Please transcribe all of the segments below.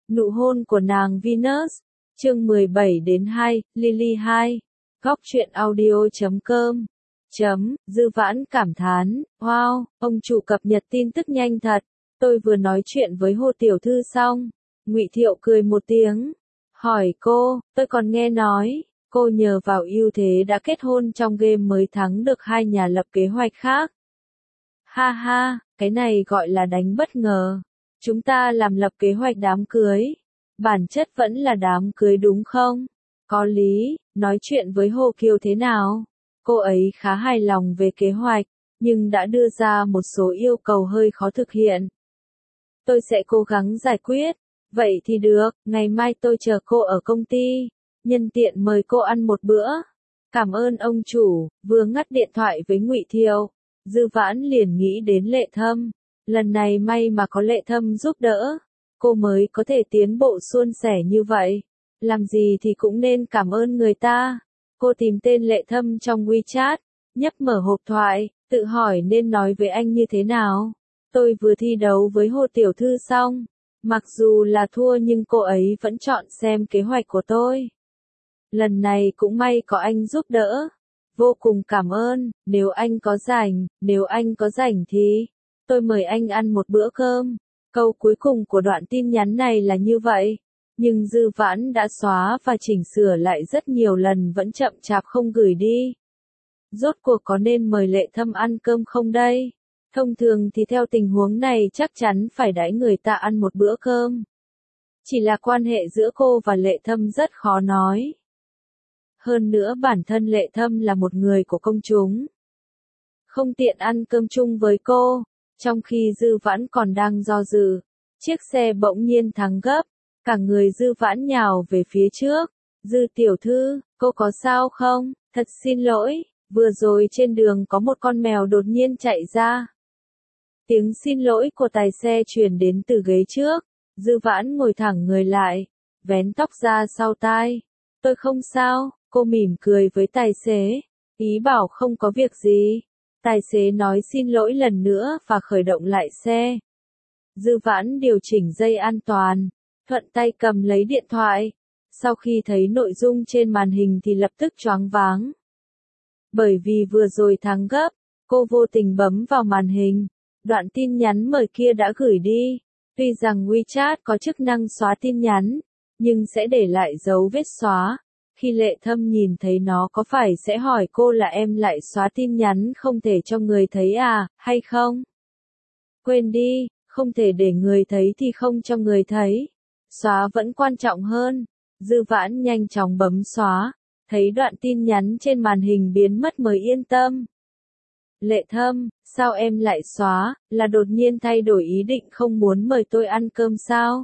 Nụ hôn của nàng Venus. Chương 17 đến 2, Lily 2. Góc truyện audio.com. Dư Vãn cảm thán, wow, ông chủ cập nhật tin tức nhanh thật. Tôi vừa nói chuyện với Hồ tiểu thư xong. Ngụy Thiệu cười một tiếng, hỏi cô, tôi còn nghe nói, cô nhờ vào ưu thế đã kết hôn trong game mới thắng được hai nhà lập kế hoạch khác. Ha ha, cái này gọi là đánh bất ngờ. Chúng ta làm lập kế hoạch đám cưới. Bản chất vẫn là đám cưới đúng không? Có lý, nói chuyện với Hồ Kiều thế nào? Cô ấy khá hài lòng về kế hoạch, nhưng đã đưa ra một số yêu cầu hơi khó thực hiện. Tôi sẽ cố gắng giải quyết. Vậy thì được, ngày mai tôi chờ cô ở công ty. Nhân tiện mời cô ăn một bữa. Cảm ơn ông chủ. Vừa ngắt điện thoại với Ngụy Thiệu, Dư Vãn liền nghĩ đến Lệ Thâm. Lần này may mà có Lệ Thâm giúp đỡ, cô mới có thể tiến bộ suôn sẻ như vậy. Làm gì thì cũng nên cảm ơn người ta. Cô tìm tên Lệ Thâm trong WeChat, nhấp mở hộp thoại, tự hỏi nên nói với anh như thế nào. Tôi vừa thi đấu với Hồ tiểu thư xong. Mặc dù là thua nhưng cô ấy vẫn chọn xem kế hoạch của tôi. Lần này cũng may có anh giúp đỡ. Vô cùng cảm ơn, nếu anh có rảnh thì tôi mời anh ăn một bữa cơm. Câu cuối cùng của đoạn tin nhắn này là như vậy, nhưng Dư Vãn đã xóa và chỉnh sửa lại rất nhiều lần vẫn chậm chạp không gửi đi. Rốt cuộc có nên mời Lệ Thâm ăn cơm không đây? Thông thường thì theo tình huống này chắc chắn phải đãi người ta ăn một bữa cơm. Chỉ là quan hệ giữa cô và Lệ Thâm rất khó nói. Hơn nữa bản thân Lệ Thâm là một người của công chúng. Không tiện ăn cơm chung với cô. Trong khi Dư Vãn còn đang do dự, chiếc xe bỗng nhiên thắng gấp. Cả người Dư Vãn nhào về phía trước. Dư tiểu thư, cô có sao không? Thật xin lỗi, vừa rồi trên đường có một con mèo đột nhiên chạy ra. Tiếng xin lỗi của tài xe truyền đến từ ghế trước. Dư Vãn ngồi thẳng người lại, vén tóc ra sau tai. Tôi không sao, cô mỉm cười với tài xế, ý bảo không có việc gì. Tài xế nói xin lỗi lần nữa và khởi động lại xe. Dư Vãn điều chỉnh dây an toàn, thuận tay cầm lấy điện thoại. Sau khi thấy nội dung trên màn hình thì lập tức choáng váng. Bởi vì vừa rồi thắng gấp, cô vô tình bấm vào màn hình. Đoạn tin nhắn mời kia đã gửi đi. Tuy rằng WeChat có chức năng xóa tin nhắn, nhưng sẽ để lại dấu vết xóa. Khi Lệ Thâm nhìn thấy nó có phải sẽ hỏi cô là em lại xóa tin nhắn không thể cho người thấy à, hay không? Quên đi, không thể để người thấy thì không cho người thấy. Xóa vẫn quan trọng hơn. Dư Vãn nhanh chóng bấm xóa, thấy đoạn tin nhắn trên màn hình biến mất mới yên tâm. Lệ Thâm, sao em lại xóa, là đột nhiên thay đổi ý định không muốn mời tôi ăn cơm sao?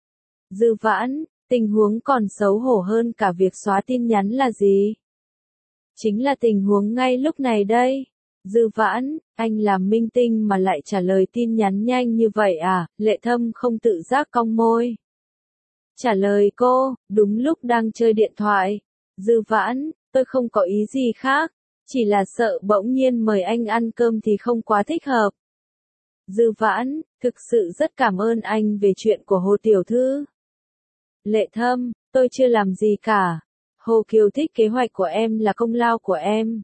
Dư Vãn, tình huống còn xấu hổ hơn cả việc xóa tin nhắn là gì? Chính là tình huống ngay lúc này đây. Dư Vãn, anh làm minh tinh mà lại trả lời tin nhắn nhanh như vậy à? Lệ Thâm không tự giác cong môi. Trả lời cô, đúng lúc đang chơi điện thoại. Dư Vãn, tôi không có ý gì khác. Chỉ là sợ bỗng nhiên mời anh ăn cơm thì không quá thích hợp. Dư Vãn, thực sự rất cảm ơn anh về chuyện của Hồ tiểu thư. Lệ Thâm, tôi chưa làm gì cả. Hồ Kiều thích kế hoạch của em là công lao của em.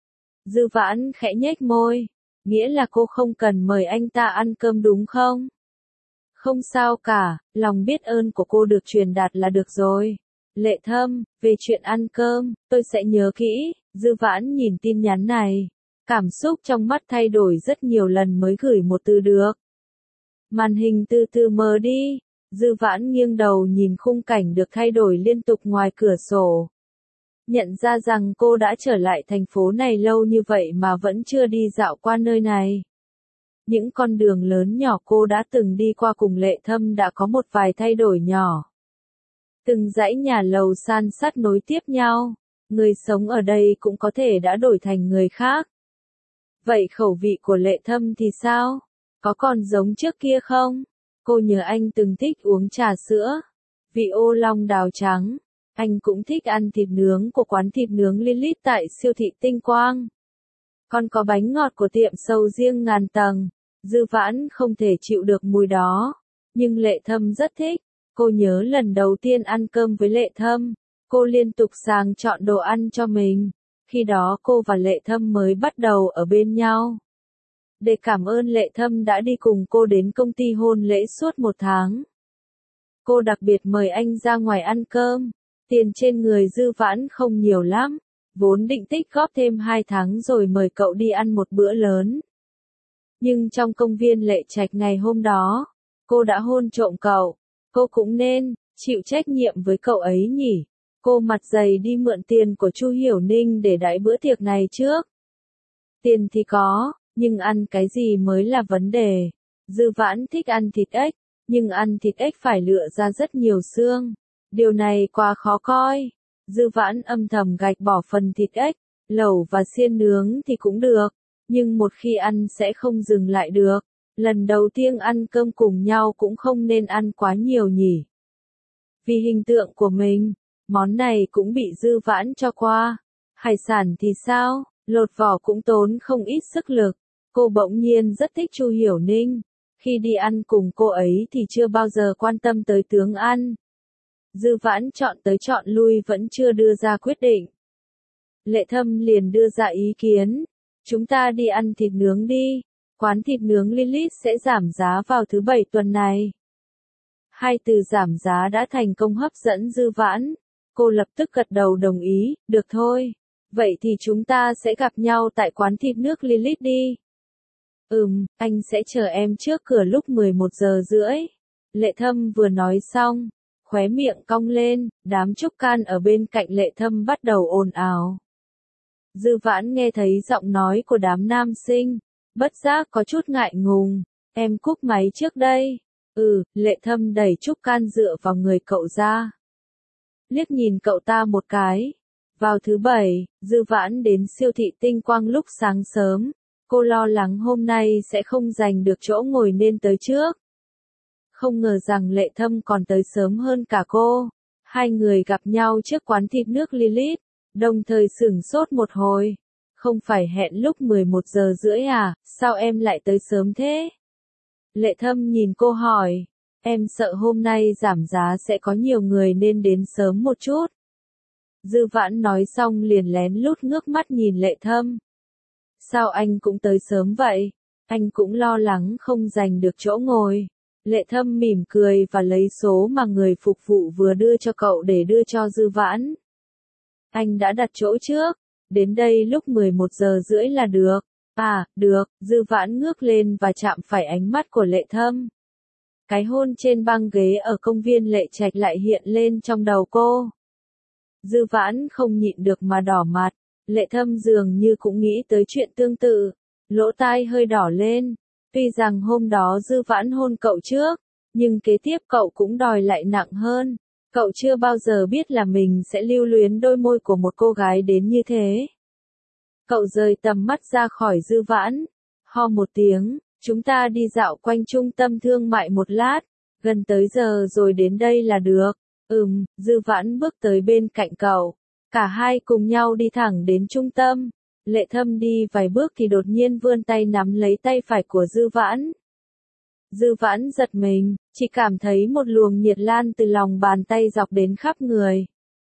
Dư Vãn khẽ nhếch môi. Nghĩa là cô không cần mời anh ta ăn cơm đúng không? Không sao cả, lòng biết ơn của cô được truyền đạt là được rồi. Lệ Thâm, về chuyện ăn cơm, tôi sẽ nhớ kỹ. Dư Vãn nhìn tin nhắn này. Cảm xúc trong mắt thay đổi rất nhiều lần mới gửi một từ được. Màn hình từ từ mờ đi. Dư Vãn nghiêng đầu nhìn khung cảnh được thay đổi liên tục ngoài cửa sổ. Nhận ra rằng cô đã trở lại thành phố này lâu như vậy mà vẫn chưa đi dạo qua nơi này. Những con đường lớn nhỏ cô đã từng đi qua cùng Lệ Thâm đã có một vài thay đổi nhỏ. Từng dãy nhà lầu san sát nối tiếp nhau. Người sống ở đây cũng có thể đã đổi thành người khác. Vậy khẩu vị của Lệ Thâm thì sao? Có còn giống trước kia không? Cô nhớ anh từng thích uống trà sữa, vị ô long đào trắng. Anh cũng thích ăn thịt nướng của quán thịt nướng Lilith tại siêu thị Tinh Quang. Còn có bánh ngọt của tiệm sầu riêng ngàn tầng. Dư Vãn không thể chịu được mùi đó. Nhưng Lệ Thâm rất thích. Cô nhớ lần đầu tiên ăn cơm với Lệ Thâm, cô liên tục sàng chọn đồ ăn cho mình. Khi đó cô và Lệ Thâm mới bắt đầu ở bên nhau. Để cảm ơn Lệ Thâm đã đi cùng cô đến công ty hôn lễ suốt 1 tháng. Cô đặc biệt mời anh ra ngoài ăn cơm. Tiền trên người Dư Vãn không nhiều lắm, vốn định tích góp thêm 2 tháng rồi mời cậu đi ăn một bữa lớn. Nhưng trong công viên Lệ Trạch ngày hôm đó, cô đã hôn trộm cậu. Cô cũng nên chịu trách nhiệm với cậu ấy nhỉ. Cô mặt dày đi mượn tiền của Chu Hiểu Ninh để đãi bữa tiệc này trước. Tiền thì có, nhưng ăn cái gì mới là vấn đề. Dư Vãn thích ăn thịt ếch, nhưng ăn thịt ếch phải lựa ra rất nhiều xương. Điều này quá khó coi. Dư Vãn âm thầm gạch bỏ phần thịt ếch, lẩu và xiên nướng thì cũng được, nhưng một khi ăn sẽ không dừng lại được. Lần đầu tiên ăn cơm cùng nhau cũng không nên ăn quá nhiều nhỉ. Vì hình tượng của mình, món này cũng bị Dư Vãn cho qua. Hải sản thì sao, lột vỏ cũng tốn không ít sức lực. Cô bỗng nhiên rất thích Chu Hiểu Ninh. Khi đi ăn cùng cô ấy thì chưa bao giờ quan tâm tới tướng ăn. Dư Vãn chọn tới chọn lui vẫn chưa đưa ra quyết định. Lệ Thâm liền đưa ra ý kiến. Chúng ta đi ăn thịt nướng đi. Quán thịt nướng Lilith sẽ giảm giá vào thứ 7 tuần này. Hai từ giảm giá đã thành công hấp dẫn Dư Vãn. Cô lập tức gật đầu đồng ý, được thôi. Vậy thì chúng ta sẽ gặp nhau tại quán thịt nước Lilith đi. Anh sẽ chờ em trước cửa lúc 11:30. Lệ Thâm vừa nói xong, khóe miệng cong lên, đám trúc can ở bên cạnh Lệ Thâm bắt đầu ồn ào. Dư Vãn nghe thấy giọng nói của đám nam sinh, bất giác có chút ngại ngùng, em cúp máy trước đây. Lệ Thâm đẩy trúc can dựa vào người cậu ra. Liếc nhìn cậu ta một cái. Vào thứ 7, Dư Vãn đến siêu thị Tinh Quang lúc sáng sớm. Cô lo lắng hôm nay sẽ không giành được chỗ ngồi nên tới trước. Không ngờ rằng Lệ Thâm còn tới sớm hơn cả cô. Hai người gặp nhau trước quán thịt nước Lilith, đồng thời sửng sốt một hồi. Không phải hẹn lúc 11:30 à, sao em lại tới sớm thế? Lệ Thâm nhìn cô hỏi, em sợ hôm nay giảm giá sẽ có nhiều người nên đến sớm một chút. Dư Vãn nói xong liền lén lút ngước mắt nhìn Lệ Thâm. Sao anh cũng tới sớm vậy? Anh cũng lo lắng không giành được chỗ ngồi. Lệ Thâm mỉm cười và lấy số mà người phục vụ vừa đưa cho cậu để đưa cho Dư Vãn. Anh đã đặt chỗ trước, đến đây lúc 11:30 là được. À, được, Dư Vãn ngước lên và chạm phải ánh mắt của Lệ Thâm. Cái hôn trên băng ghế ở công viên Lệ Trạch lại hiện lên trong đầu cô. Dư Vãn không nhịn được mà đỏ mặt, Lệ Thâm dường như cũng nghĩ tới chuyện tương tự, lỗ tai hơi đỏ lên. Tuy rằng hôm đó Dư Vãn hôn cậu trước, nhưng kế tiếp cậu cũng đòi lại nặng hơn. Cậu chưa bao giờ biết là mình sẽ lưu luyến đôi môi của một cô gái đến như thế. Cậu rời tầm mắt ra khỏi Dư Vãn, ho một tiếng, chúng ta đi dạo quanh trung tâm thương mại một lát, gần tới giờ rồi đến đây là được. Dư Vãn bước tới bên cạnh cậu, cả hai cùng nhau đi thẳng đến trung tâm. Lệ Thâm đi vài bước thì đột nhiên vươn tay nắm lấy tay phải của Dư Vãn. Dư Vãn giật mình, chỉ cảm thấy một luồng nhiệt lan từ lòng bàn tay dọc đến khắp người.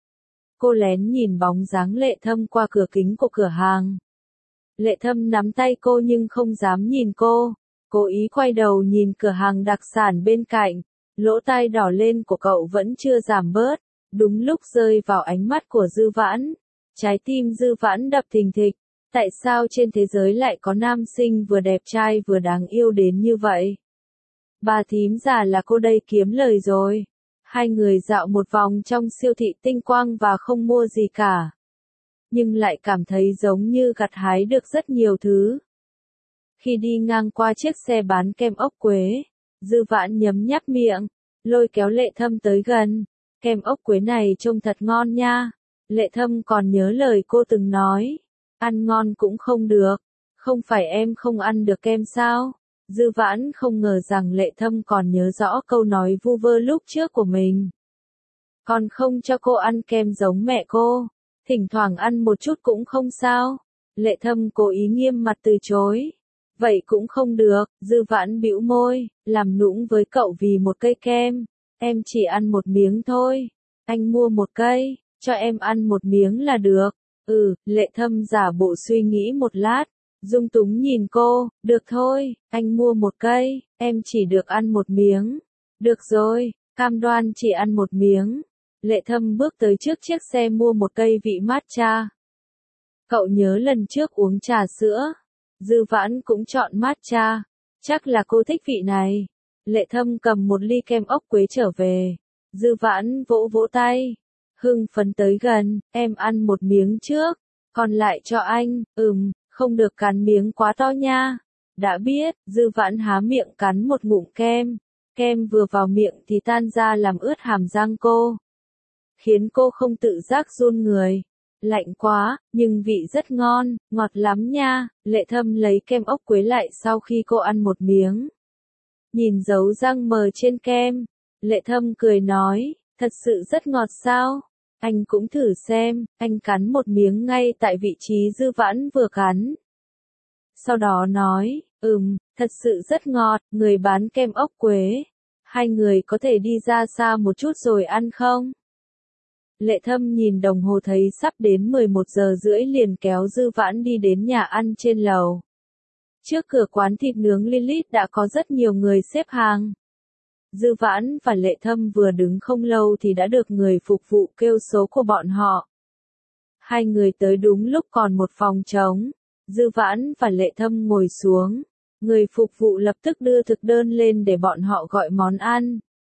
Cô lén nhìn bóng dáng Lệ Thâm qua cửa kính của cửa hàng. Lệ Thâm nắm tay cô nhưng không dám nhìn cô. Cố ý quay đầu nhìn cửa hàng đặc sản bên cạnh. Lỗ tai đỏ lên của cậu vẫn chưa giảm bớt. Đúng lúc rơi vào ánh mắt của Dư Vãn. Trái tim Dư Vãn đập thình thịch. Tại sao trên thế giới lại có nam sinh vừa đẹp trai vừa đáng yêu đến như vậy? Bà thím già là cô đây kiếm lời rồi. Hai người dạo một vòng trong siêu thị Tinh Quang và không mua gì cả. Nhưng lại cảm thấy giống như gặt hái được rất nhiều thứ. Khi đi ngang qua chiếc xe bán kem ốc quế, Dư Vãn nhấm nháp miệng, lôi kéo Lệ Thâm tới gần. Kem ốc quế này trông thật ngon nha. Lệ Thâm còn nhớ lời cô từng nói. Ăn ngon cũng không được. Không phải em không ăn được kem sao? Dư Vãn không ngờ rằng Lệ Thâm còn nhớ rõ câu nói vu vơ lúc trước của mình. Còn không cho cô ăn kem giống mẹ cô. Thỉnh thoảng ăn một chút cũng không sao. Lệ Thâm cố ý nghiêm mặt từ chối. Vậy cũng không được, Dư Vãn bĩu môi, làm nũng với cậu vì một cây kem. Em chỉ ăn một miếng thôi. Anh mua một cây, cho em ăn một miếng là được. Lệ Thâm giả bộ suy nghĩ một lát. Dung túng nhìn cô, được thôi, anh mua một cây, em chỉ được ăn một miếng. Được rồi, cam đoan chỉ ăn một miếng. Lệ Thâm bước tới trước chiếc xe mua một cây vị matcha. Cậu nhớ lần trước uống trà sữa, Dư Vãn cũng chọn matcha. Chắc là cô thích vị này. Lệ Thâm cầm một ly kem ốc quế trở về. Dư Vãn vỗ vỗ tay. Hưng phấn tới gần, em ăn một miếng trước, còn lại cho anh, không được cắn miếng quá to nha. Đã biết, Dư Vãn há miệng cắn một ngụm kem. Kem vừa vào miệng thì tan ra làm ướt hàm răng cô, khiến cô không tự giác run người. Lạnh quá, nhưng vị rất ngon, ngọt lắm nha. Lệ Thâm lấy kem ốc quế lại sau khi cô ăn một miếng. Nhìn dấu răng mờ trên kem, Lệ Thâm cười nói, thật sự rất ngọt sao? Anh cũng thử xem. Anh cắn một miếng ngay tại vị trí Dư Vãn vừa cắn. Sau đó nói, thật sự rất ngọt, người bán kem ốc quế. Hai người có thể đi ra xa một chút rồi ăn không? Lệ Thâm nhìn đồng hồ thấy sắp đến 11 giờ rưỡi liền kéo Dư Vãn đi đến nhà ăn trên lầu. Trước cửa quán thịt nướng Lilith đã có rất nhiều người xếp hàng. Dư Vãn và Lệ Thâm vừa đứng không lâu thì đã được người phục vụ kêu số của bọn họ. Hai người tới đúng lúc còn một phòng trống. Dư Vãn và Lệ Thâm ngồi xuống. Người phục vụ lập tức đưa thực đơn lên để bọn họ gọi món ăn.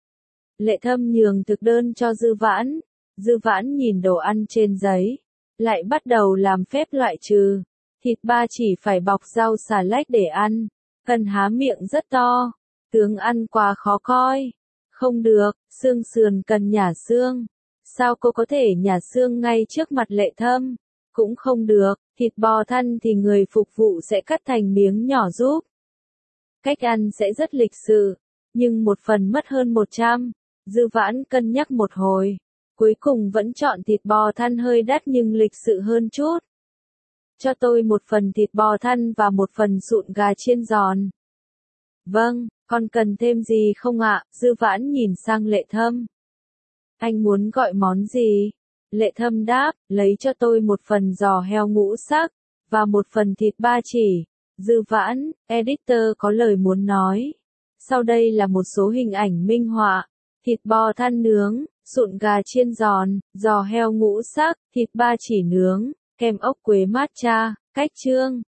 Lệ Thâm nhường thực đơn cho Dư Vãn. Dư Vãn nhìn đồ ăn trên giấy, lại bắt đầu làm phép loại trừ. Thịt ba chỉ phải bọc rau xà lách để ăn, cần há miệng rất to. Tướng ăn quá khó coi. Không được, xương sườn cần nhả xương. Sao cô có thể nhả xương ngay trước mặt Lệ Thâm? Cũng không được, thịt bò thăn thì người phục vụ sẽ cắt thành miếng nhỏ giúp. Cách ăn sẽ rất lịch sự, nhưng một phần mất hơn 100. Dư Vãn cân nhắc một hồi, cuối cùng vẫn chọn thịt bò thăn hơi đắt nhưng lịch sự hơn chút. Cho tôi một phần thịt bò thăn và một phần sụn gà chiên giòn. Vâng, còn cần thêm gì không ạ? Dư Vãn nhìn sang Lệ Thâm. Anh muốn gọi món gì? Lệ Thâm đáp, lấy cho tôi một phần giò heo ngũ sắc, và một phần thịt ba chỉ. Dư Vãn, editor có lời muốn nói. Sau đây là một số hình ảnh minh họa. Thịt bò than nướng, sụn gà chiên giòn, giò heo ngũ sắc, thịt ba chỉ nướng, kem ốc quế matcha. Cách chương.